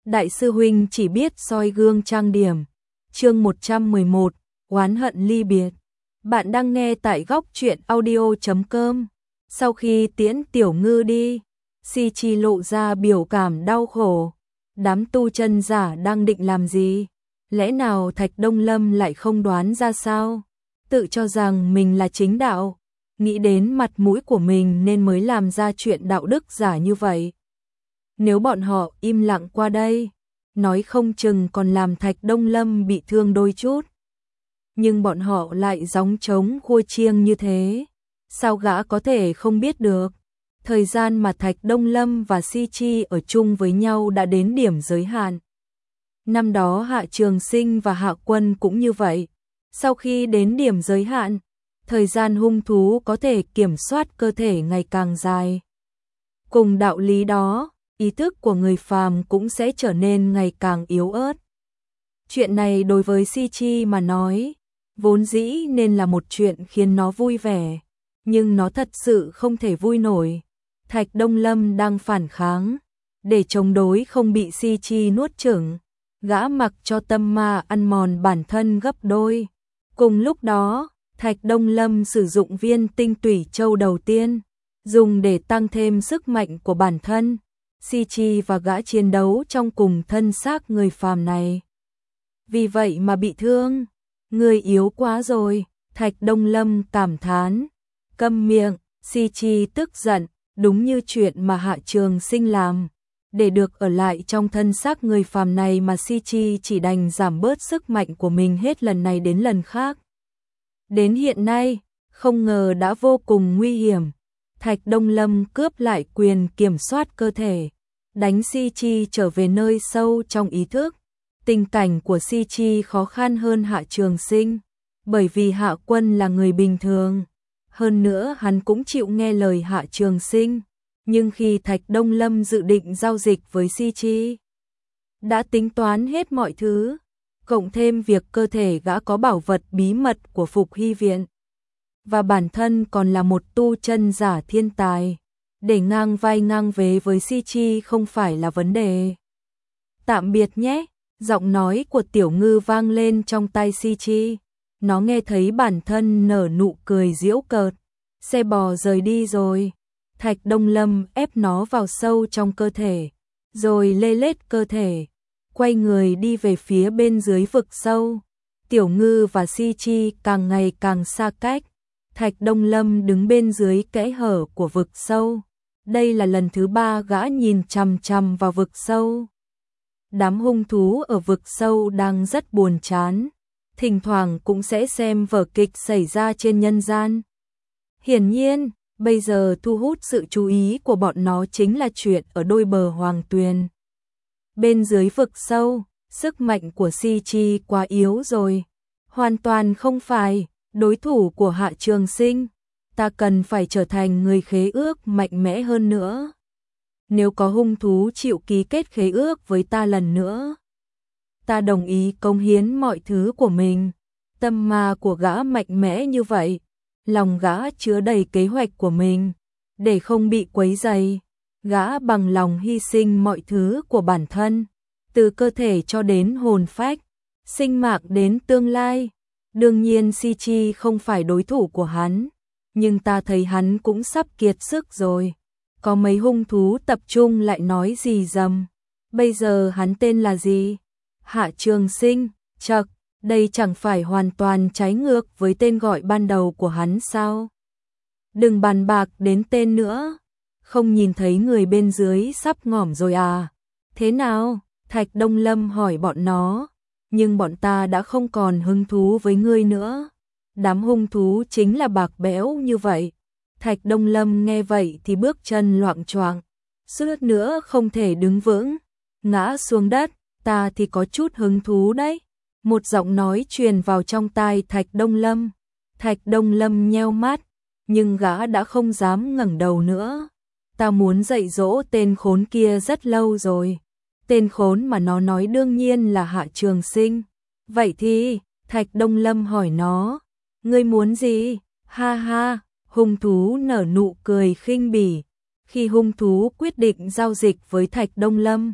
Đại sư huynh chỉ biết soi gương trang điểm. Chương 111, oán hận ly biệt. Bạn đang nghe tại góc truyện audio.com. Sau khi tiễn Tiểu Ngư đi, Si Chi lộ ra biểu cảm đau khổ. Đám tu chân giả đang định làm gì? Lẽ nào Thạch Đông Lâm lại không đoán ra sao? Tự cho rằng mình là chính đạo, nghĩ đến mặt mũi của mình nên mới làm ra chuyện đạo đức giả như vậy. Nếu bọn họ im lặng qua đây, nói không chừng còn làm Thạch Đông Lâm bị thương đôi chút. Nhưng bọn họ lại gióng trống khua chiêng như thế, sao gã có thể không biết được? Thời gian mà Thạch Đông Lâm và Si Chi ở chung với nhau đã đến điểm giới hạn. Năm đó Hạ Trường Sinh và Hạ Quân cũng như vậy. Sau khi đến điểm giới hạn, thời gian hung thú có thể kiểm soát cơ thể ngày càng dài. Cùng đạo lý đó, ý thức của người phàm cũng sẽ trở nên ngày càng yếu ớt. Chuyện này đối với Si Chi mà nói, vốn dĩ nên là một chuyện khiến nó vui vẻ, nhưng nó thật sự không thể vui nổi. Thạch Đông Lâm đang phản kháng, để chống đối không bị Si Chi nuốt chửng, gã mặc cho tâm ma ăn mòn bản thân gấp đôi. Cùng lúc đó, Thạch Đông Lâm sử dụng viên tinh tủy châu đầu tiên, dùng để tăng thêm sức mạnh của bản thân. Si Chi và gã chiến đấu trong cùng thân xác người phàm này. Vì vậy mà bị thương, người yếu quá rồi, Thạch Đông Lâm cảm thán. Câm miệng, Si Chi tức giận, đúng như chuyện mà Hạ Trường Sinh làm. Để được ở lại trong thân xác người phàm này mà Si Chi chỉ đành giảm bớt sức mạnh của mình hết lần này đến lần khác. Đến hiện nay, không ngờ đã vô cùng nguy hiểm. Thạch Đông Lâm cướp lại quyền kiểm soát cơ thể, đánh Si Chi trở về nơi sâu trong ý thức. Tình cảnh của Si Chi khó khăn hơn Hạ Trường Sinh, bởi vì Hạ Quân là người bình thường. Hơn nữa hắn cũng chịu nghe lời Hạ Trường Sinh. Nhưng khi Thạch Đông Lâm dự định giao dịch với Si Chi, đã tính toán hết mọi thứ, cộng thêm việc cơ thể gã có bảo vật bí mật của Phục Hy Viện, và bản thân còn là một tu chân giả thiên tài, để ngang vai ngang vế với Si Chi không phải là vấn đề. Tạm biệt nhé, giọng nói của Tiểu Ngư vang lên trong tai Si Chi. Nó nghe thấy bản thân nở nụ cười giễu cợt. Xe bò rời đi rồi. Thạch Đông Lâm ép nó vào sâu trong cơ thể, rồi lê lết cơ thể, quay người đi về phía bên dưới vực sâu. Tiểu Ngư và Si Chi càng ngày càng xa cách. Thạch Đông Lâm đứng bên dưới kẽ hở của vực sâu. Đây là lần thứ 3 gã nhìn chằm chằm vào vực sâu. Đám hung thú ở vực sâu đang rất buồn chán, thỉnh thoảng cũng sẽ xem vở kịch xảy ra trên nhân gian. Hiển nhiên, bây giờ thu hút sự chú ý của bọn nó chính là chuyện ở đôi bờ hoàng tuyền. Bên dưới vực sâu, sức mạnh của Si Chi quá yếu rồi, hoàn toàn không phải đối thủ của Hạ Trường Sinh. Ta cần phải trở thành người khế ước mạnh mẽ hơn nữa. Nếu có hung thú chịu ký kết khế ước với ta lần nữa, ta đồng ý cống hiến mọi thứ của mình. Tâm ma của gã mạnh mẽ như vậy, lòng gã chứa đầy kế hoạch của mình. Để không bị quấy rầy, gã bằng lòng hy sinh mọi thứ của bản thân, từ cơ thể cho đến hồn phách, sinh mạng đến tương lai. Đương nhiên Si Chi không phải đối thủ của hắn, nhưng ta thấy hắn cũng sắp kiệt sức rồi. Có mấy hung thú tập trung lại nói gì dầm. Bây giờ hắn tên là gì? Hạ Trường Sinh. Chậc, đây chẳng phải hoàn toàn trái ngược với tên gọi ban đầu của hắn sao? Đừng bàn bạc đến tên nữa. Không nhìn thấy người bên dưới sắp ngỏm rồi à? Thế nào? Thạch Đông Lâm hỏi bọn nó. Nhưng bọn ta đã không còn hứng thú với ngươi nữa. Đám hung thú chính là bạc bẽo như vậy. Thạch Đông Lâm nghe vậy thì bước chân loạng choạng, suýt nữa không thể đứng vững, ngã xuống đất. Ta thì có chút hứng thú đấy. Một giọng nói truyền vào trong tai Thạch Đông Lâm. Thạch Đông Lâm nheo mắt, nhưng gã đã không dám ngẩng đầu nữa. Ta muốn dạy dỗ tên khốn kia rất lâu rồi. Tên khốn mà nó nói đương nhiên là Hạ Trường Sinh. Vậy thì, Thạch Đông Lâm hỏi nó, ngươi muốn gì? Ha ha. Hung thú nở nụ cười khinh bỉ. Khi hung thú quyết định giao dịch với Thạch Đông Lâm,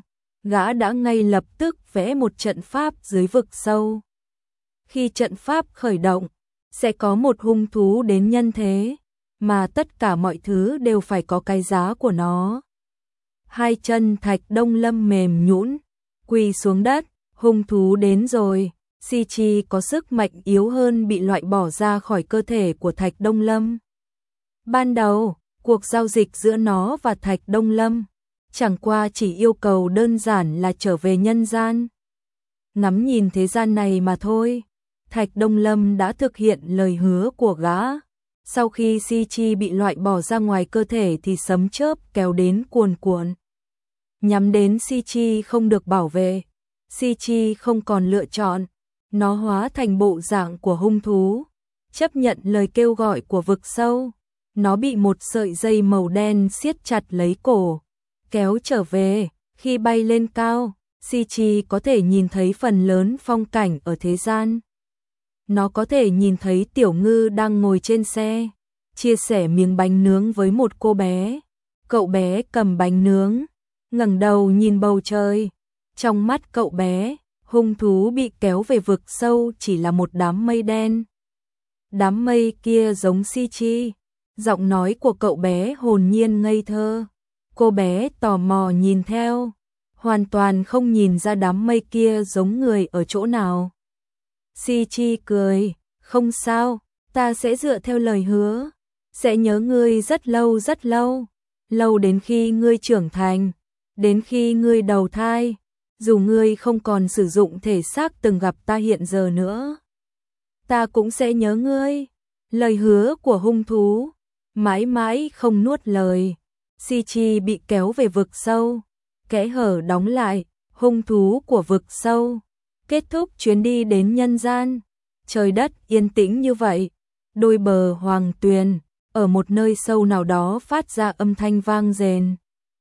gã đã ngay lập tức vẽ một trận pháp dưới vực sâu. Khi trận pháp khởi động, sẽ có một hung thú đến nhân thế, mà tất cả mọi thứ đều phải có cái giá của nó. Hai chân Thạch Đông Lâm mềm nhũn, quỳ xuống đất, hung thú đến rồi. Si Chi có sức mạnh yếu hơn bị loại bỏ ra khỏi cơ thể của Thạch Đông Lâm. Ban đầu, cuộc giao dịch giữa nó và Thạch Đông Lâm chẳng qua chỉ yêu cầu đơn giản là trở về nhân gian, ngắm nhìn thế gian này mà thôi. Thạch Đông Lâm đã thực hiện lời hứa của gã. Sau khi Si Chi bị loại bỏ ra ngoài cơ thể thì sấm chớp kéo đến cuồn cuộn, nhắm đến Si Chi không được bảo vệ. Si Chi không còn lựa chọn, nó hóa thành bộ dạng của hung thú, chấp nhận lời kêu gọi của vực sâu. Nó bị một sợi dây màu đen siết chặt lấy cổ, kéo trở về. Khi bay lên cao, Si Chi có thể nhìn thấy phần lớn phong cảnh ở thế gian. Nó có thể nhìn thấy Tiểu Ngư đang ngồi trên xe, chia sẻ miếng bánh nướng với một cô bé. Cậu bé cầm bánh nướng, ngẩng đầu nhìn bầu trời. Trong mắt cậu bé, hung thú bị kéo về vực sâu chỉ là một đám mây đen. Đám mây kia giống Si Chi. Giọng nói của cậu bé hồn nhiên ngây thơ. Cô bé tò mò nhìn theo, hoàn toàn không nhìn ra đám mây kia giống người ở chỗ nào. Si Chi cười, không sao, ta sẽ dựa theo lời hứa, sẽ nhớ ngươi rất lâu rất lâu, lâu đến khi ngươi trưởng thành, đến khi ngươi đầu thai, dù ngươi không còn sử dụng thể xác từng gặp ta hiện giờ nữa. Ta cũng sẽ nhớ ngươi. Lời hứa của hung thú mãi mãi không nuốt lời. Si Chi bị kéo về vực sâu, kẽ hở đóng lại. Hung thú của vực sâu kết thúc chuyến đi đến nhân gian. Trời đất yên tĩnh như vậy, đôi bờ hoàng tuyền ở một nơi sâu nào đó phát ra âm thanh vang rền.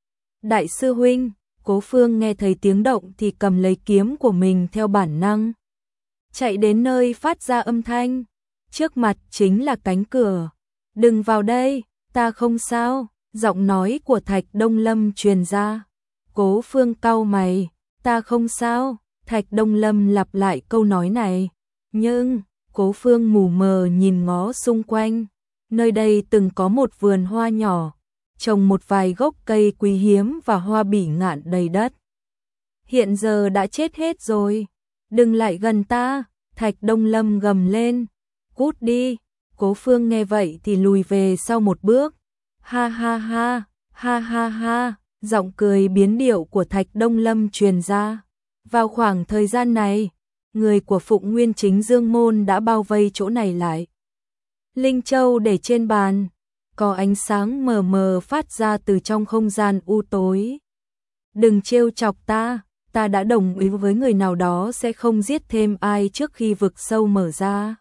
Đại sư huynh, Cố Phương nghe thấy tiếng động thì cầm lấy kiếm của mình theo bản năng, chạy đến nơi phát ra âm thanh. Trước mặt chính là cánh cửa. Đừng vào đây, ta không sao. Giọng nói của Thạch Đông Lâm truyền ra. Cố Phương cau mày, ta không sao. Thạch Đông Lâm lặp lại câu nói này. Nhưng, Cố Phương mù mờ nhìn ngó xung quanh. Nơi đây từng có một vườn hoa nhỏ, trồng một vài gốc cây quý hiếm và hoa bỉ ngạn đầy đất. Hiện giờ đã chết hết rồi. Đừng lại gần ta, Thạch Đông Lâm gầm lên. Cút đi. Cố Phương nghe vậy thì lùi về sau một bước. Ha ha ha, ha ha ha, giọng cười biến điệu của Thạch Đông Lâm truyền ra. Vào khoảng thời gian này, người của Phụng Nguyên Chính Dương Môn đã bao vây chỗ này lại. Linh châu để trên bàn, có ánh sáng mờ mờ phát ra từ trong không gian u tối. Đừng trêu chọc ta đã đồng ý với người nào đó sẽ không giết thêm ai trước khi vực sâu mở ra.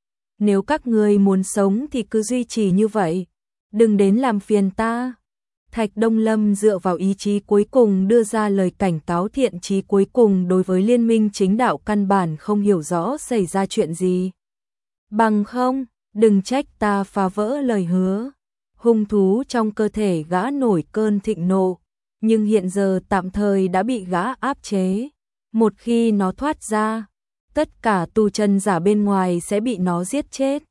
Nếu các người muốn sống thì cứ duy trì như vậy, đừng đến làm phiền ta. Thạch Đông Lâm dựa vào ý chí cuối cùng đưa ra lời cảnh cáo thiện chí cuối cùng đối với liên minh chính đạo căn bản không hiểu rõ xảy ra chuyện gì. Bằng không, đừng trách ta phá vỡ lời hứa. Hung thú trong cơ thể gã nổi cơn thịnh nộ, nhưng hiện giờ tạm thời đã bị gã áp chế. Một khi nó thoát ra, tất cả tu chân giả bên ngoài sẽ bị nó giết chết.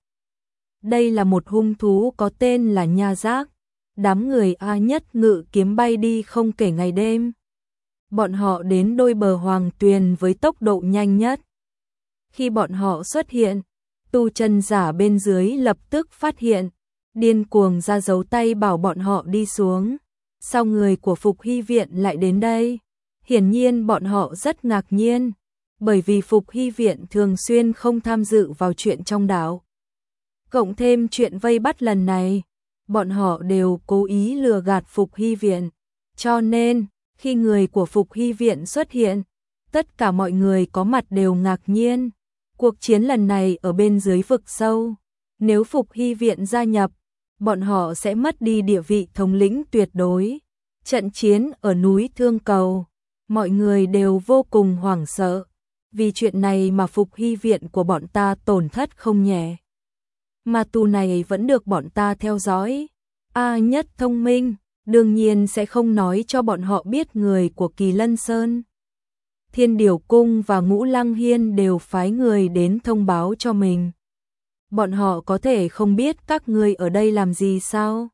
Đây là một hung thú có tên là Nha Giác. Đám người A Nhất ngự kiếm bay đi không kể ngày đêm. Bọn họ đến đôi bờ hoàng tuyền với tốc độ nhanh nhất. Khi bọn họ xuất hiện, tu chân giả bên dưới lập tức phát hiện, điên cuồng ra dấu tay bảo bọn họ đi xuống. Sao người của Phục Hy Viện lại đến đây? Hiển nhiên bọn họ rất ngạc nhiên, bởi vì Phục Hy Viện thường xuyên không tham dự vào chuyện trong đạo. Cộng thêm chuyện vây bắt lần này, bọn họ đều cố ý lừa gạt Phục Hy Viện. Cho nên, khi người của Phục Hy Viện xuất hiện, tất cả mọi người có mặt đều ngạc nhiên. Cuộc chiến lần này ở bên dưới vực sâu, nếu Phục Hy Viện gia nhập, bọn họ sẽ mất đi địa vị thống lĩnh tuyệt đối. Trận chiến ở núi Thương Cầu, mọi người đều vô cùng hoảng sợ. Vì chuyện này mà Phục Hy Viện của bọn ta tổn thất không nhẹ. Mà tù này vẫn được bọn ta theo dõi. A Nhất thông minh, đương nhiên sẽ không nói cho bọn họ biết người của Kỳ Lân Sơn. Thiên Điểu Cung và Ngũ Lăng Hiên đều phái người đến thông báo cho mình. Bọn họ có thể không biết các ngươi ở đây làm gì sao?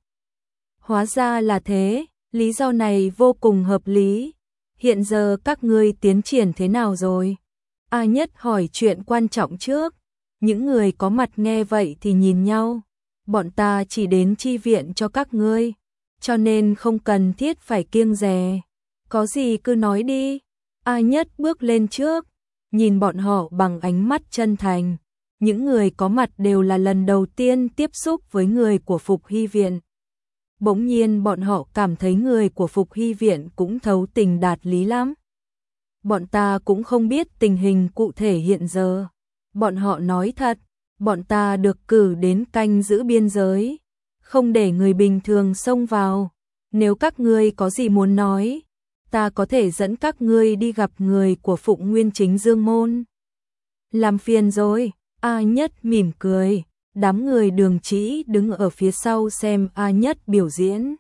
Hóa ra là thế, lý do này vô cùng hợp lý. Hiện giờ các ngươi tiến triển thế nào rồi? A Nhất hỏi chuyện quan trọng trước. Những người có mặt nghe vậy thì nhìn nhau. Bọn ta chỉ đến chi viện cho các ngươi, cho nên không cần thiết phải kiêng dè. Có gì cứ nói đi. A Nhất bước lên trước, nhìn bọn họ bằng ánh mắt chân thành. Những người có mặt đều là lần đầu tiên tiếp xúc với người của Phục Hy Viện. Bỗng nhiên bọn họ cảm thấy người của Phục Hy Viện cũng thấu tình đạt lý lắm. Bọn ta cũng không biết tình hình cụ thể hiện giờ. Bọn họ nói thật, bọn ta được cử đến canh giữ biên giới, không để người bình thường xông vào. Nếu các ngươi có gì muốn nói, ta có thể dẫn các ngươi đi gặp người của Phụng Nguyên Chính Dương Môn. Làm phiền rồi. A Nhất mỉm cười. Đám người Đường Trĩ đứng ở phía sau xem A Nhất biểu diễn,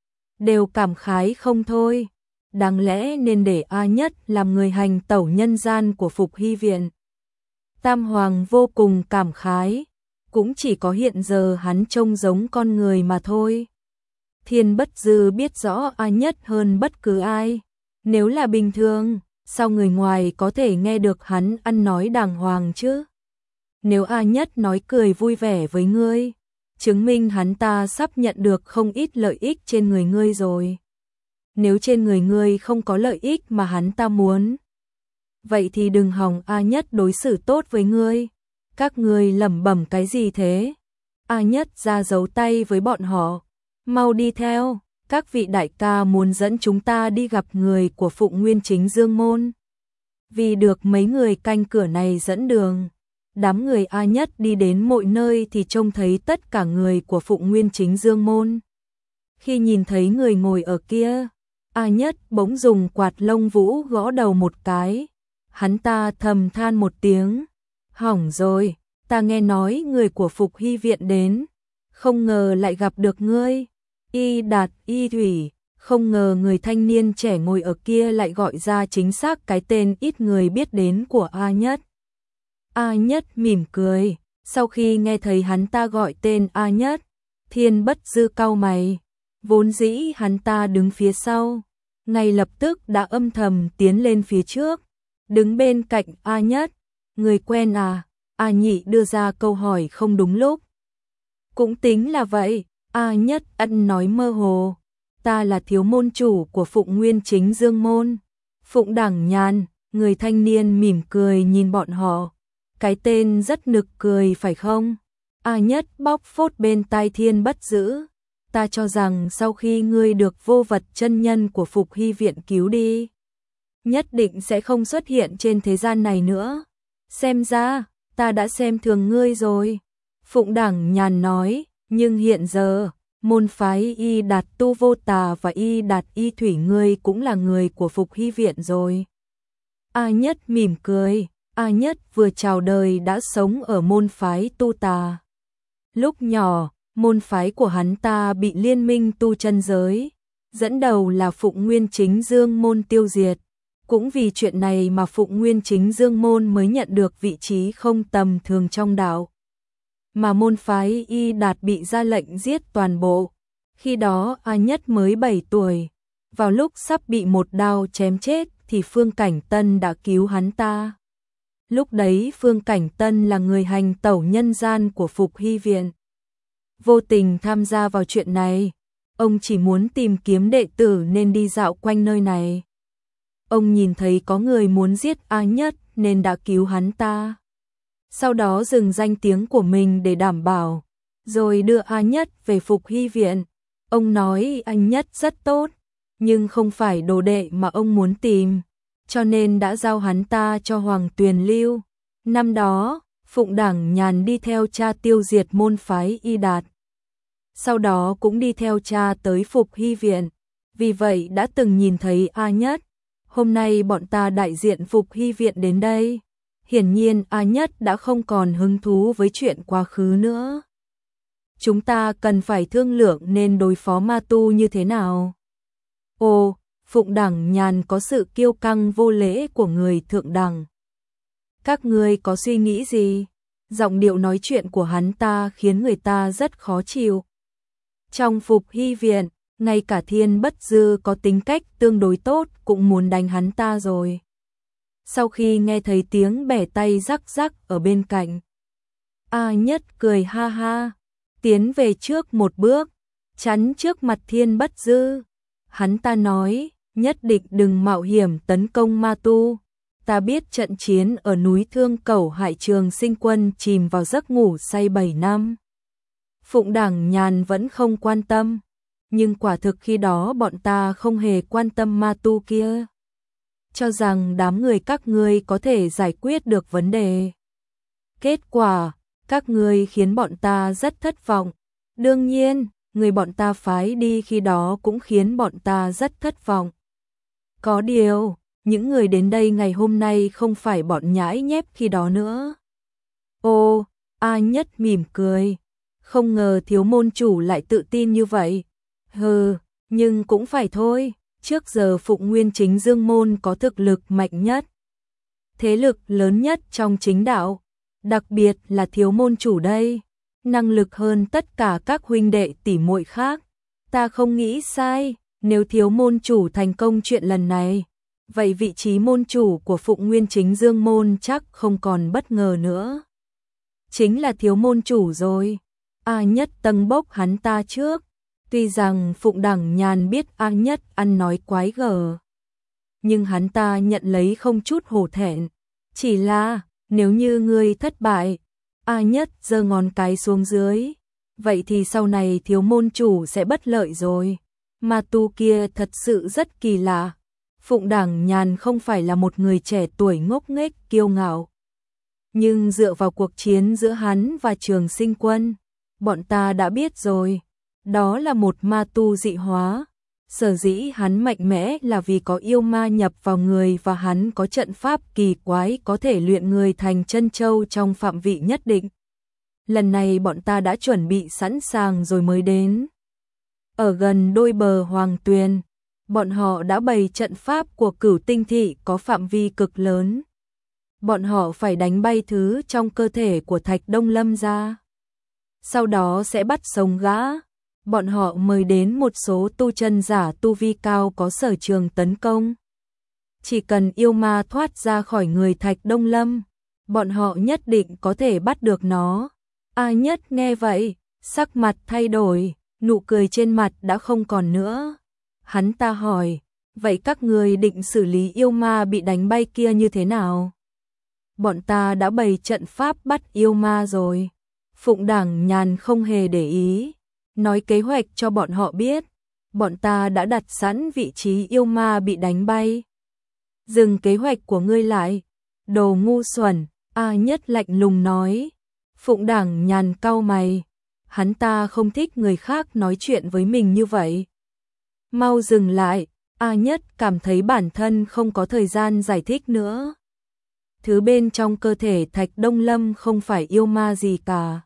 đều cảm khái không thôi. Đáng lẽ nên để A Nhất làm người hành tẩu nhân gian của Phục Hy Viện. Tam Hoàng vô cùng cảm khái, cũng chỉ có hiện giờ hắn trông giống con người mà thôi. Thiên Bất Dư biết rõ A Nhất hơn bất cứ ai. Nếu là bình thường, sao người ngoài có thể nghe được hắn ăn nói đàng hoàng chứ? Nếu A Nhất nói cười vui vẻ với ngươi, chứng minh hắn ta sắp nhận được không ít lợi ích trên người ngươi rồi. Nếu trên người ngươi không có lợi ích mà hắn ta muốn, vậy thì đừng hòng A Nhất đối xử tốt với ngươi. Các ngươi lẩm bẩm cái gì thế? A Nhất ra dấu tay với bọn họ. Mau đi theo, các vị đại ca muốn dẫn chúng ta đi gặp người của Phụng Nguyên Chính Dương Môn. Vì được mấy người canh cửa này dẫn đường, đám người A Nhất đi đến mọi nơi thì trông thấy tất cả người của Phụng Nguyên Chính Dương Môn. Khi nhìn thấy người ngồi ở kia, A Nhất bỗng dùng quạt lông vũ gõ đầu một cái. Hắn ta thầm than một tiếng. Hỏng rồi, ta nghe nói người của Phục Hy Viện đến, không ngờ lại gặp được ngươi. Y Đạt, Y Thủy, không ngờ người thanh niên trẻ ngồi ở kia lại gọi ra chính xác cái tên ít người biết đến của A Nhất. A Nhất mỉm cười, sau khi nghe thấy hắn ta gọi tên A Nhất, Thiên Bất Dư cau mày. Vốn dĩ hắn ta đứng phía sau, ngay lập tức đã âm thầm tiến lên phía trước, đứng bên cạnh A Nhất. Người quen à? A Nhị đưa ra câu hỏi không đúng lúc. Cũng tính là vậy. A Nhất ăn nói mơ hồ. Ta là thiếu môn chủ của Phụng Nguyên Chính Dương Môn, Phụng Đẳng Nhàn. Người thanh niên mỉm cười nhìn bọn họ. Cái tên rất nực cười phải không? A Nhất bóc phốt bên tai Thiên Bất Dữ. Ta cho rằng sau khi ngươi được vô vật chân nhân của Phục Hy Viện cứu đi, nhất định sẽ không xuất hiện trên thế gian này nữa. Xem ra, ta đã xem thường ngươi rồi. Phụng Đẳng Nhàn nói, nhưng hiện giờ, môn phái Y Đạt Tu Vô Tà và Y Đạt Y Thủy ngươi cũng là người của Phục Hy Viện rồi. A Nhất mỉm cười. A Nhất vừa chào đời đã sống ở môn phái Tu Tà. Lúc nhỏ, môn phái của hắn ta bị liên minh tu chân giới, dẫn đầu là Phụng Nguyên Chính Dương Môn tiêu diệt. Cũng vì chuyện này mà Phụng Nguyên Chính Dương Môn mới nhận được vị trí không tầm thường trong đạo. Mà môn phái Y Đạt bị ra lệnh giết toàn bộ. Khi đó A Nhất mới 7 tuổi. Vào lúc sắp bị một đao chém chết thì Phương Cảnh Tân đã cứu hắn ta. Lúc đấy Phương Cảnh Tân là người hành tẩu nhân gian của Phục Hy Viện. Vô tình tham gia vào chuyện này. Ông chỉ muốn tìm kiếm đệ tử nên đi dạo quanh nơi này. Ông nhìn thấy có người muốn giết A Nhất nên đã cứu hắn ta. Sau đó dừng danh tiếng của mình để đảm bảo, rồi đưa A Nhất về Phục Hy Viện. Ông nói anh Nhất rất tốt, nhưng không phải đồ đệ mà ông muốn tìm, cho nên đã giao hắn ta cho Hoàng Tuyền Lưu. Năm đó, Phụng Đẳng Nhàn đi theo cha tiêu diệt môn phái Y Đạt. Sau đó cũng đi theo cha tới Phục Hy Viện, vì vậy đã từng nhìn thấy A Nhất. Hôm nay bọn ta đại diện Phục Hy Viện đến đây. Hiển nhiên A Nhất đã không còn hứng thú với chuyện quá khứ nữa. chúng ta cần phải thương lượng nên đối phó ma tu như thế nào. Ồ, Phụng Đẳng Nhàn có sự kiêu căng vô lễ của người thượng đẳng. Các ngươi có suy nghĩ gì? Giọng điệu nói chuyện của hắn ta khiến người ta rất khó chịu. Trong Phục Hy viện, ngay cả Thiên Bất Dư có tính cách tương đối tốt cũng muốn đánh hắn ta rồi. Sau khi nghe thấy tiếng bẻ tay rắc rắc ở bên cạnh, A Nhất cười ha ha, tiến về trước một bước, chắn trước mặt Thiên Bất Dư. Hắn ta nói, nhất định đừng mạo hiểm tấn công ma tu. Ta biết trận chiến ở núi Thương Cẩu hại Trường Sinh quân chìm vào giấc ngủ say 7 năm. Phụng Đẳng Nhàn vẫn không quan tâm, nhưng quả thực khi đó bọn ta không hề quan tâm ma tu kia. Cho rằng đám người các ngươi có thể giải quyết được vấn đề. Kết quả, các ngươi khiến bọn ta rất thất vọng. Đương nhiên, người bọn ta phái đi khi đó cũng khiến bọn ta rất thất vọng. Có điều, những người đến đây ngày hôm nay không phải bọn nhãi nhép khi đó nữa. Ô, A Nhất mỉm cười. Không ngờ thiếu môn chủ lại tự tin như vậy. Hừ, nhưng cũng phải thôi. Trước giờ Phụng Nguyên Chính Dương môn có thực lực mạnh nhất, thế lực lớn nhất trong chính đạo. Đặc biệt là thiếu môn chủ đây, năng lực hơn tất cả các huynh đệ tỷ muội khác. Ta không nghĩ sai, nếu thiếu môn chủ thành công chuyện lần này, vậy vị trí môn chủ của Phụng Nguyên Chính Dương môn chắc không còn bất ngờ nữa. Chính là thiếu môn chủ rồi. A Nhất tâng bốc hắn ta trước. Tuy rằng Phụng Đẳng Nhàn biết A Nhất ăn nói quái gở, nhưng hắn ta nhận lấy không chút hổ thẹn. Chỉ là, nếu như ngươi thất bại, A Nhất giơ ngón cái xuống dưới, vậy thì sau này thiếu môn chủ sẽ bất lợi rồi. Ma tu kia thật sự rất kỳ lạ. Phụng Đẳng Nhàn không phải là một người trẻ tuổi ngốc nghếch kiêu ngạo. Nhưng dựa vào cuộc chiến giữa hắn và Trường Sinh quân, bọn ta đã biết rồi. Đó là một ma tu dị hóa. Sở dĩ hắn mạnh mẽ là vì có yêu ma nhập vào người và hắn có trận pháp kỳ quái có thể luyện người thành chân châu trong phạm vị nhất định. Lần này bọn ta đã chuẩn bị sẵn sàng rồi mới đến. Ở gần đôi bờ Hoàng Tuyền, bọn họ đã bày trận pháp của Cửu Tinh thị có phạm vi cực lớn. Bọn họ phải đánh bay thứ trong cơ thể của Thạch Đông Lâm ra. Sau đó sẽ bắt sống gã. Bọn họ mời đến một số tu chân giả tu vi cao có sở trường tấn công. Chỉ cần yêu ma thoát ra khỏi người Thạch Đông Lâm, bọn họ nhất định có thể bắt được nó. A Nhất nghe vậy, sắc mặt thay đổi, nụ cười trên mặt đã không còn nữa. Hắn ta hỏi, vậy các người định xử lý yêu ma bị đánh bay kia như thế nào? Bọn ta đã bày trận pháp bắt yêu ma rồi. Phụng Đẳng Nhàn không hề để ý, nói kế hoạch cho bọn họ biết. Bọn ta đã đặt sẵn vị trí yêu ma bị đánh bay. Dừng kế hoạch của ngươi lại, đồ ngu xuẩn, A Nhất lạnh lùng nói. Phụng Đẳng Nhàn cau mày, hắn ta không thích người khác nói chuyện với mình như vậy. Mau dừng lại, A Nhất cảm thấy bản thân không có thời gian giải thích nữa. Thứ bên trong cơ thể Thạch Đông Lâm không phải yêu ma gì cả,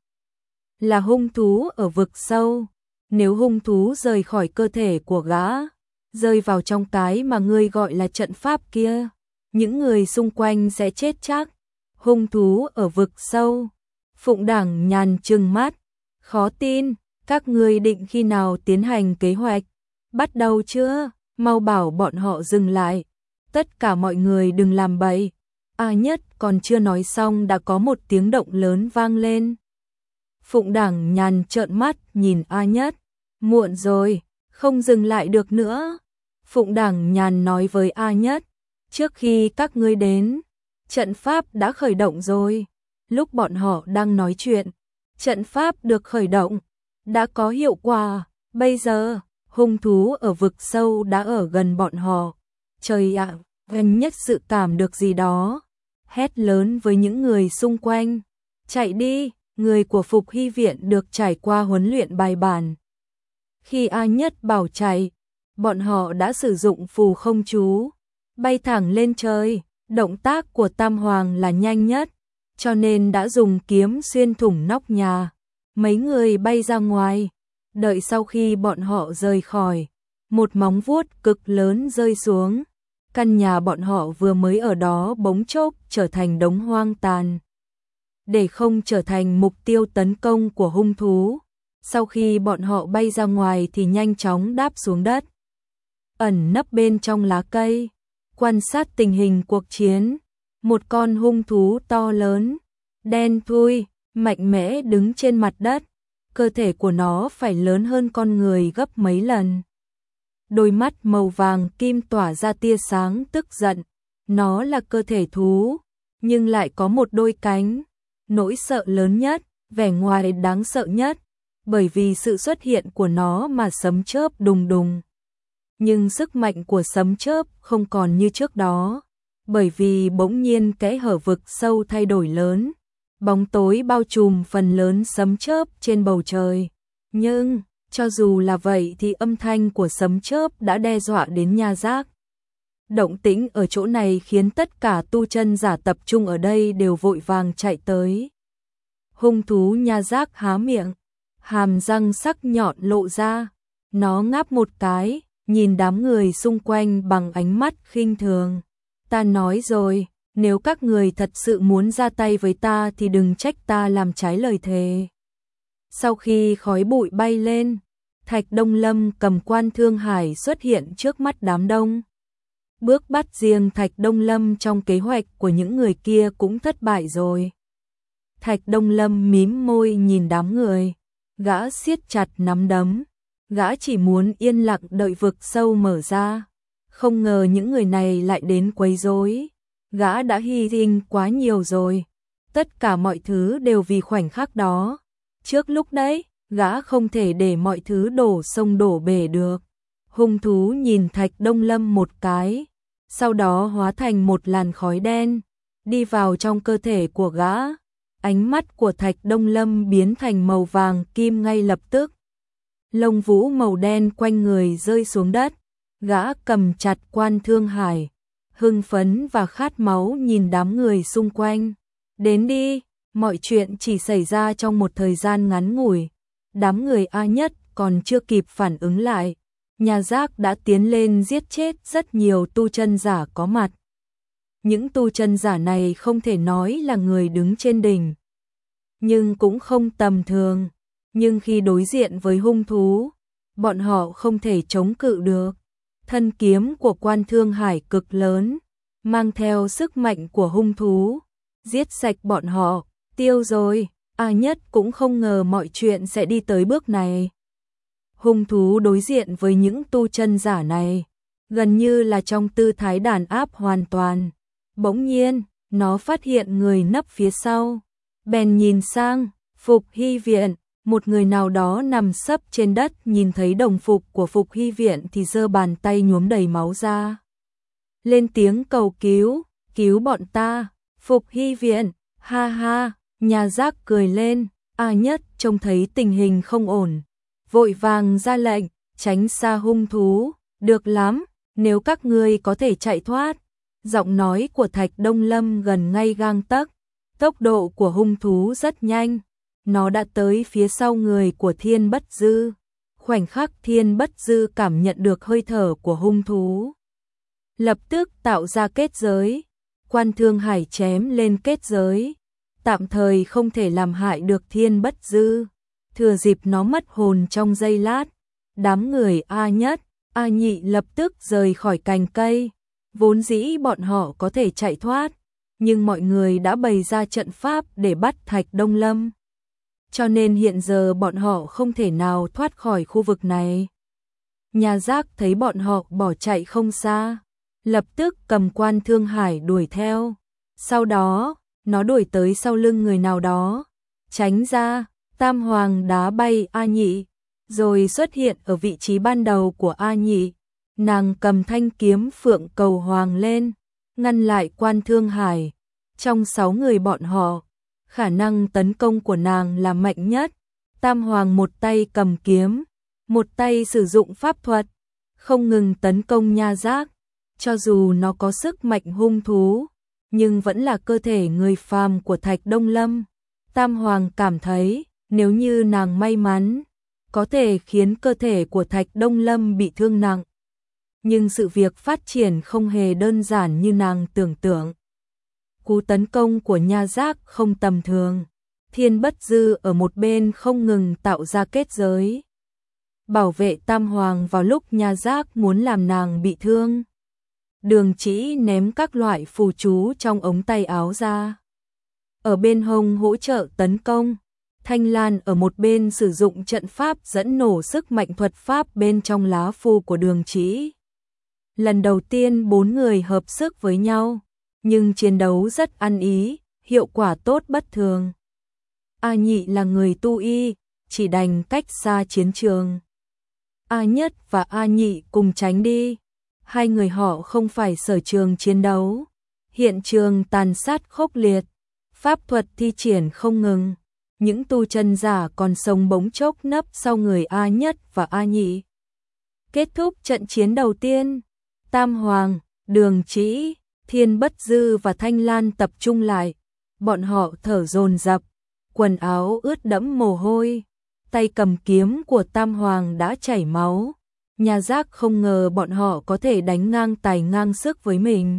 là hung thú ở vực sâu. Nếu hung thú rời khỏi cơ thể của gã, rơi vào trong cái mà ngươi gọi là trận pháp kia, những người xung quanh sẽ chết chắc. Hung thú ở vực sâu. Phụng Đẳng Nhàn trừng mắt, khó tin, các ngươi định khi nào tiến hành kế hoạch? Bắt đầu chưa? Mau bảo bọn họ dừng lại. Tất cả mọi người đừng làm bậy. A Nhất còn chưa nói xong đã có một tiếng động lớn vang lên. Phụng Đẳng Nhàn trợn mắt nhìn A Nhất. Muộn rồi, không dừng lại được nữa. Phụng Đẳng Nhàn nói với A Nhất, trước khi các ngươi đến, trận pháp đã khởi động rồi. Lúc bọn họ đang nói chuyện, trận pháp được khởi động, đã có hiệu quả. Bây giờ, hung thú ở vực sâu đã ở gần bọn họ. Trời ạ, gần nhất sự cảm được gì đó. Hét lớn với những người xung quanh. Chạy đi, người của Phục Hy viện được trải qua huấn luyện bài bản. Khi A Nhất bảo chạy, bọn họ đã sử dụng phù không chú, bay thẳng lên trời. Động tác của Tam Hoàng là nhanh nhất, cho nên đã dùng kiếm xuyên thủng nóc nhà, Mấy người bay ra ngoài, đợi sau khi bọn họ rời khỏi, một móng vuốt cực lớn rơi xuống. Căn nhà bọn họ vừa mới ở đó bỗng chốc trở thành đống hoang tàn. Để không trở thành mục tiêu tấn công của hung thú, sau khi bọn họ bay ra ngoài thì nhanh chóng đáp xuống đất. Ẩn nấp bên trong lá cây, quan sát tình hình cuộc chiến. Một con hung thú to lớn, đen thui, mạnh mẽ đứng trên mặt đất. Cơ thể của nó phải lớn hơn con người gấp mấy lần. Đôi mắt màu vàng kim tỏa ra tia sáng tức giận. Nó là cơ thể thú, nhưng lại có một đôi cánh. Nỗi sợ lớn nhất, vẻ ngoài đáng sợ nhất, bởi vì sự xuất hiện của nó mà sấm chớp đùng đùng. Nhưng sức mạnh của sấm chớp không còn như trước đó, bởi vì bỗng nhiên kẽ hở vực sâu thay đổi lớn. Bóng tối bao trùm phần lớn sấm chớp trên bầu trời. Nhưng, cho dù là vậy thì âm thanh của sấm chớp đã đe dọa đến Nha Giác. Động tĩnh ở chỗ này khiến tất cả tu chân giả tập trung ở đây đều vội vàng chạy tới. Hung thú Nha Giác há miệng, hàm răng sắc nhọn lộ ra. Nó ngáp một cái, nhìn đám người xung quanh bằng ánh mắt khinh thường. Ta nói rồi, nếu các người thật sự muốn ra tay với ta thì đừng trách ta làm trái lời thề. Sau khi khói bụi bay lên, Thạch Đông Lâm cầm Quan Thương Hải xuất hiện trước mắt đám đông. Bước bắt riêng Thạch Đông Lâm trong kế hoạch của những người kia cũng thất bại rồi. Thạch Đông Lâm mím môi nhìn đám người, gã siết chặt nắm đấm, gã chỉ muốn yên lặng đợi vực sâu mở ra. Không ngờ những người này lại đến quấy rối. Gã đã hy sinh quá nhiều rồi. Tất cả mọi thứ đều vì khoảnh khắc đó. Trước lúc đấy, gã không thể để mọi thứ đổ sông đổ bể được. Hung thú nhìn Thạch Đông Lâm một cái, sau đó hóa thành một làn khói đen, đi vào trong cơ thể của gã. Ánh mắt của Thạch Đông Lâm biến thành màu vàng kim ngay lập tức. Lông vũ màu đen quanh người rơi xuống đất. Gã cầm chặt Quan Thương Hải, hưng phấn và khát máu nhìn đám người xung quanh. Đến đi, mọi chuyện chỉ xảy ra trong một thời gian ngắn ngủi. Đám người A Nhất còn chưa kịp phản ứng lại. Nhà Giác đã tiến lên giết chết rất nhiều tu chân giả có mặt. Những tu chân giả này không thể nói là người đứng trên đỉnh, nhưng cũng không tầm thường. Nhưng khi đối diện với hung thú, bọn họ không thể chống cự được. Thân kiếm của Quan Thương Hải cực lớn, mang theo sức mạnh của hung thú, giết sạch bọn họ, tiêu rồi. A Nhất cũng không ngờ mọi chuyện sẽ đi tới bước này. Hung thú đối diện với những tu chân giả này, gần như là trong tư thái đàn áp hoàn toàn. Bỗng nhiên, nó phát hiện người nấp phía sau, bèn nhìn sang, Phục Hy Viện. Một người nào đó nằm sấp trên đất nhìn thấy đồng phục của Phục Hy Viện thì giơ bàn tay nhuốm đầy máu ra. Lên tiếng cầu cứu, cứu bọn ta, Phục Hy Viện, ha ha, Nhà Giác cười lên. A Nhất trông thấy tình hình không ổn, vội vàng ra lệnh, tránh xa hung thú, được lắm, nếu các ngươi có thể chạy thoát. Giọng nói của Thạch Đông Lâm gần ngay gang tấc, tốc độ của hung thú rất nhanh. Nó đã tới phía sau người của Thiên Bất Dư. Khoảnh khắc Thiên Bất Dư cảm nhận được hơi thở của hung thú, lập tức tạo ra kết giới. Quan Thương Hải chém lên kết giới, tạm thời không thể làm hại được Thiên Bất Dư. Thừa dịp nó mất hồn trong giây lát, đám người A Nhất, A Nhị lập tức rời khỏi cành cây. Vốn dĩ bọn họ có thể chạy thoát, nhưng mọi người đã bày ra trận pháp để bắt Thạch Đông Lâm, cho nên hiện giờ bọn họ không thể nào thoát khỏi khu vực này. Nhà Giác thấy bọn họ bỏ chạy không xa, lập tức cầm Quan Thương Hải đuổi theo. Sau đó, nó đuổi tới sau lưng người nào đó, tránh ra, Tam Hoàng đá bay A Nhị, rồi xuất hiện ở vị trí ban đầu của A Nhị. Nàng cầm thanh kiếm Phượng Cầu Hoàng lên, ngăn lại Quan Thương Hải. Trong 6 người bọn họ, khả năng tấn công của nàng là mạnh nhất. Tam Hoàng một tay cầm kiếm, một tay sử dụng pháp thuật, không ngừng tấn công Nha Giác. Cho dù nó có sức mạnh hung thú, nhưng vẫn là cơ thể người phàm của Thạch Đông Lâm. Tam Hoàng cảm thấy Nếu như nàng may mắn, có thể khiến cơ thể của Thạch Đông Lâm bị thương nặng. Nhưng sự việc phát triển không hề đơn giản như nàng tưởng tượng. Cú tấn công của Nha Giác không tầm thường. Thiên Bất Dư ở một bên không ngừng tạo ra kết giới, bảo vệ Tam Hoàng vào lúc Nha Giác muốn làm nàng bị thương. Đường Chỉ ném các loại phù chú trong ống tay áo ra, ở bên hông hỗ trợ tấn công. Thanh Lan ở một bên sử dụng trận pháp dẫn nổ sức mạnh thuật pháp bên trong lá phù của Đường Chỉ. Lần đầu tiên 4 người hợp sức với nhau, nhưng chiến đấu rất ăn ý, hiệu quả tốt bất thường. A Nhị là người tu y, chỉ đành cách xa chiến trường. A Nhất và A Nhị cùng tránh đi. Hai người họ không phải sở trường chiến đấu. Hiện trường tàn sát khốc liệt, pháp thuật thi triển không ngừng. Những tu chân giả còn sống bỗng chốc nấp sau người A Nhất và A Nhị. Kết thúc trận chiến đầu tiên, Tam Hoàng, Đường Chỉ, Thiên Bất Dư và Thanh Lan tập trung lại. Bọn họ thở dồn dập, quần áo ướt đẫm mồ hôi, tay cầm kiếm của Tam Hoàng đã chảy máu. Nha Giác không ngờ bọn họ có thể đánh ngang tài ngang sức với mình.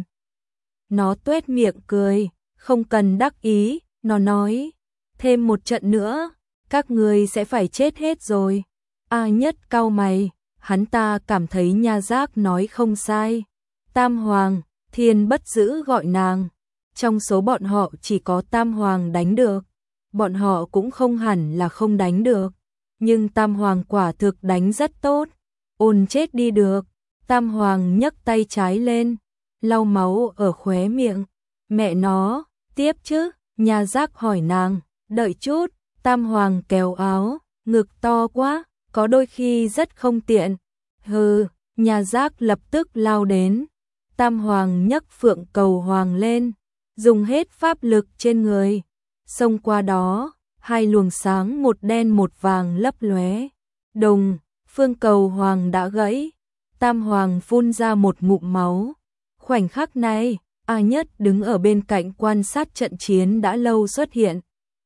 Nó tuét miệng cười, không cần đắc ý, nó nói, thêm một trận nữa, các ngươi sẽ phải chết hết rồi. A Nhất cau mày, hắn ta cảm thấy Nha Giác nói không sai. Tam Hoàng, Thiên Bất Dư gọi nàng, trong số bọn họ chỉ có Tam Hoàng đánh được. Bọn họ cũng không hẳn là không đánh được, nhưng Tam Hoàng quả thực đánh rất tốt. Ôn chết đi được. Tam Hoàng nhấc tay trái lên, lau máu ở khóe miệng. Mẹ nó, tiếp chứ? Nha Giác hỏi nàng. Đợi chút. Tam Hoàng kéo áo, ngực to quá, có đôi khi rất không tiện. Hừ. Nha Giác lập tức lao đến. Tam Hoàng nhấc Phượng Cầu Hoàng lên, dùng hết pháp lực trên người, xông qua đó, hai luồng sáng một đen một vàng lấp lóe. Đồng, Phương Cầu Hoàng đã gãy. Tam Hoàng phun ra một ngụm máu. Khoảnh khắc này, A Nhất đứng ở bên cạnh quan sát trận chiến đã lâu xuất hiện.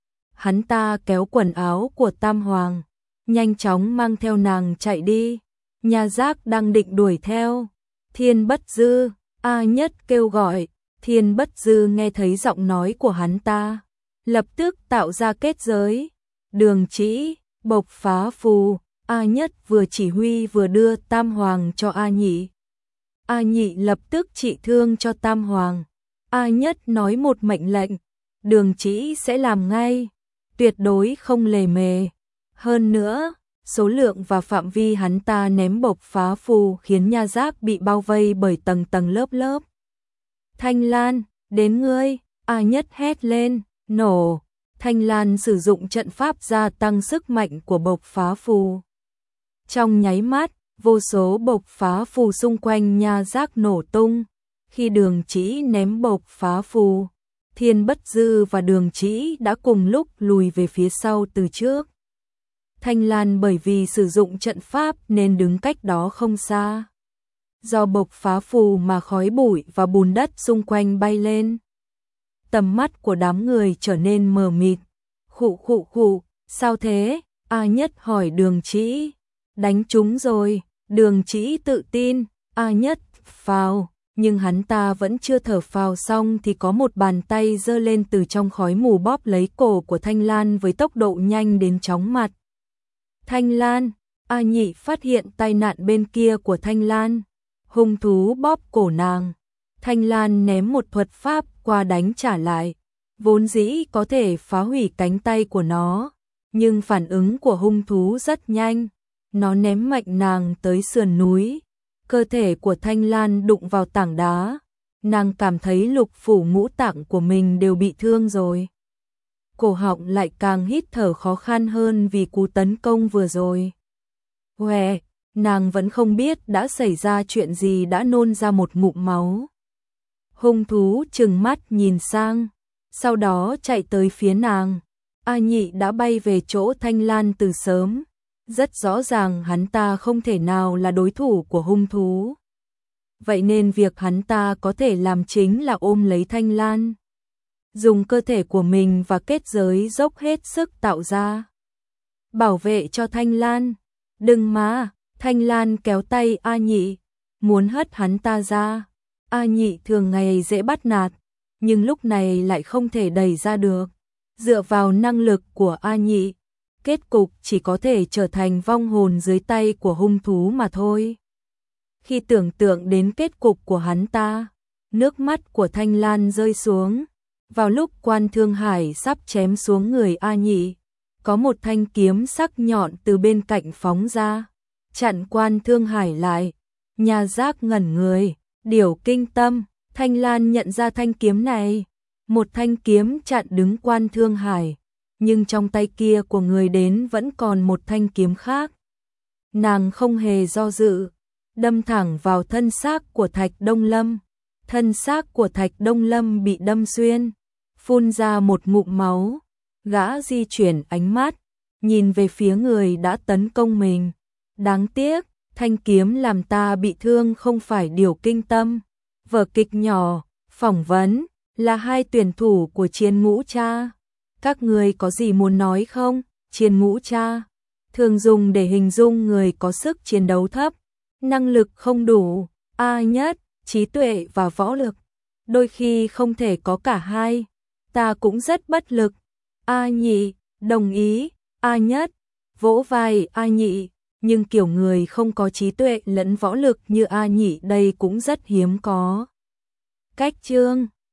Hắn ta kéo quần áo của Tam Hoàng, nhanh chóng mang theo nàng chạy đi. Nha Giác đang định đuổi theo. Thiên Bất Dư, A Nhất kêu gọi. Thiên Bất Dư nghe thấy giọng nói của hắn ta, lập tức tạo ra kết giới. Đường Chỉ, bộc phá phù. A Nhất vừa chỉ huy vừa đưa Tam Hoàng cho A Nhị. A Nhị lập tức trị thương cho Tam Hoàng. A Nhất nói một mệnh lệnh, Đường Chỉ sẽ làm ngay, tuyệt đối không lề mề. Hơn nữa, số lượng và phạm vi hắn ta ném bộc phá phù khiến Nha Giác bị bao vây bởi tầng tầng lớp lớp. Thanh Lan, đến ngươi, A Nhất hét lên, nổ. Thanh Lan sử dụng trận pháp gia tăng sức mạnh của bộc phá phù. Trong nháy mắt, vô số bộc phá phù xung quanh Nha Giác nổ tung. Khi Đường Chỉ ném bộc phá phù, Thiên Bất Dư và Đường Chỉ đã cùng lúc lùi về phía sau từ trước. Thanh Lan bởi vì sử dụng trận pháp nên đứng cách đó không xa. Do bộc phá phù mà khói bụi và bùn đất xung quanh bay lên. Tầm mắt của đám người trở nên mờ mịt. Khụ, sao thế? A Nhất hỏi Đường Chỉ. Đánh trúng rồi. Đường Chỉ tự tin. A Nhất phào, nhưng hắn ta vẫn chưa thở phào xong thì có một bàn tay giơ lên từ trong khói mù bóp lấy cổ của Thanh Lan với tốc độ nhanh đến chóng mặt. Thanh Lan, A Nhị phát hiện tai nạn bên kia của Thanh Lan. Hung thú bóp cổ nàng. Thanh Lan ném một thuật pháp qua đánh trả lại. Vốn dĩ có thể phá hủy cánh tay của nó, nhưng phản ứng của hung thú rất nhanh. Nó ném mạnh nàng tới sườn núi. Cơ thể của Thanh Lan đụng vào tảng đá. Nàng cảm thấy lục phủ ngũ tạng của mình đều bị thương rồi. Cổ họng lại càng hít thở khó khăn hơn vì cú tấn công vừa rồi. Huệ, nàng vẫn không biết đã xảy ra chuyện gì đã nôn ra một ngụm máu. Hung thú trừng mắt nhìn sang, sau đó chạy tới phía nàng. A Nhị đã bay về chỗ Thanh Lan từ sớm. Rất rõ ràng hắn ta không thể nào là đối thủ của hung thú. Vậy nên việc hắn ta có thể làm chính là ôm lấy Thanh Lan, dùng cơ thể của mình và kết giới dốc hết sức tạo ra. bảo vệ cho Thanh Lan. Đừng mà, Thanh Lan kéo tay A Nhị, muốn hất hắn ta ra. A Nhị thường ngày dễ bắt nạt, nhưng lúc này lại không thể đẩy ra được. Dựa vào năng lực của A Nhị, kết cục chỉ có thể trở thành vong hồn dưới tay của hung thú mà thôi. Khi tưởng tượng đến kết cục của hắn ta, nước mắt của Thanh Lan rơi xuống. Vào lúc Quan Thương Hải sắp chém xuống người A Nhị, có một thanh kiếm sắc nhọn từ bên cạnh phóng ra, chặn Quan Thương Hải lại. Nhà Giác ngẩn người, Điểu Kinh Tâm, Thanh Lan nhận ra thanh kiếm này, một thanh kiếm chặn đứng Quan Thương Hải, nhưng trong tay kia của người đến vẫn còn một thanh kiếm khác. Nàng không hề do dự, đâm thẳng vào thân xác của Thạch Đông Lâm. Thân xác của Thạch Đông Lâm bị đâm xuyên, phun ra một ngụm máu. Gã di chuyển ánh mắt, nhìn về phía người đã tấn công mình. Đáng tiếc, thanh kiếm làm ta bị thương không phải Điểu Kinh Tâm. Vở kịch nhỏ, phỏng vấn, là hai tuyển thủ của Chiến Ngũ Cha. Các người có gì muốn nói không? Chiến Ngũ Cha thường dùng để hình dung người có sức chiến đấu thấp, năng lực không đủ. A Nhất, trí tuệ và võ lực, đôi khi không thể có cả hai. Ta cũng rất bất lực. A Nhị, đồng ý. A Nhất, vỗ vai A Nhị, nhưng kiểu người không có trí tuệ lẫn võ lực như A Nhị đây cũng rất hiếm có. Cách chương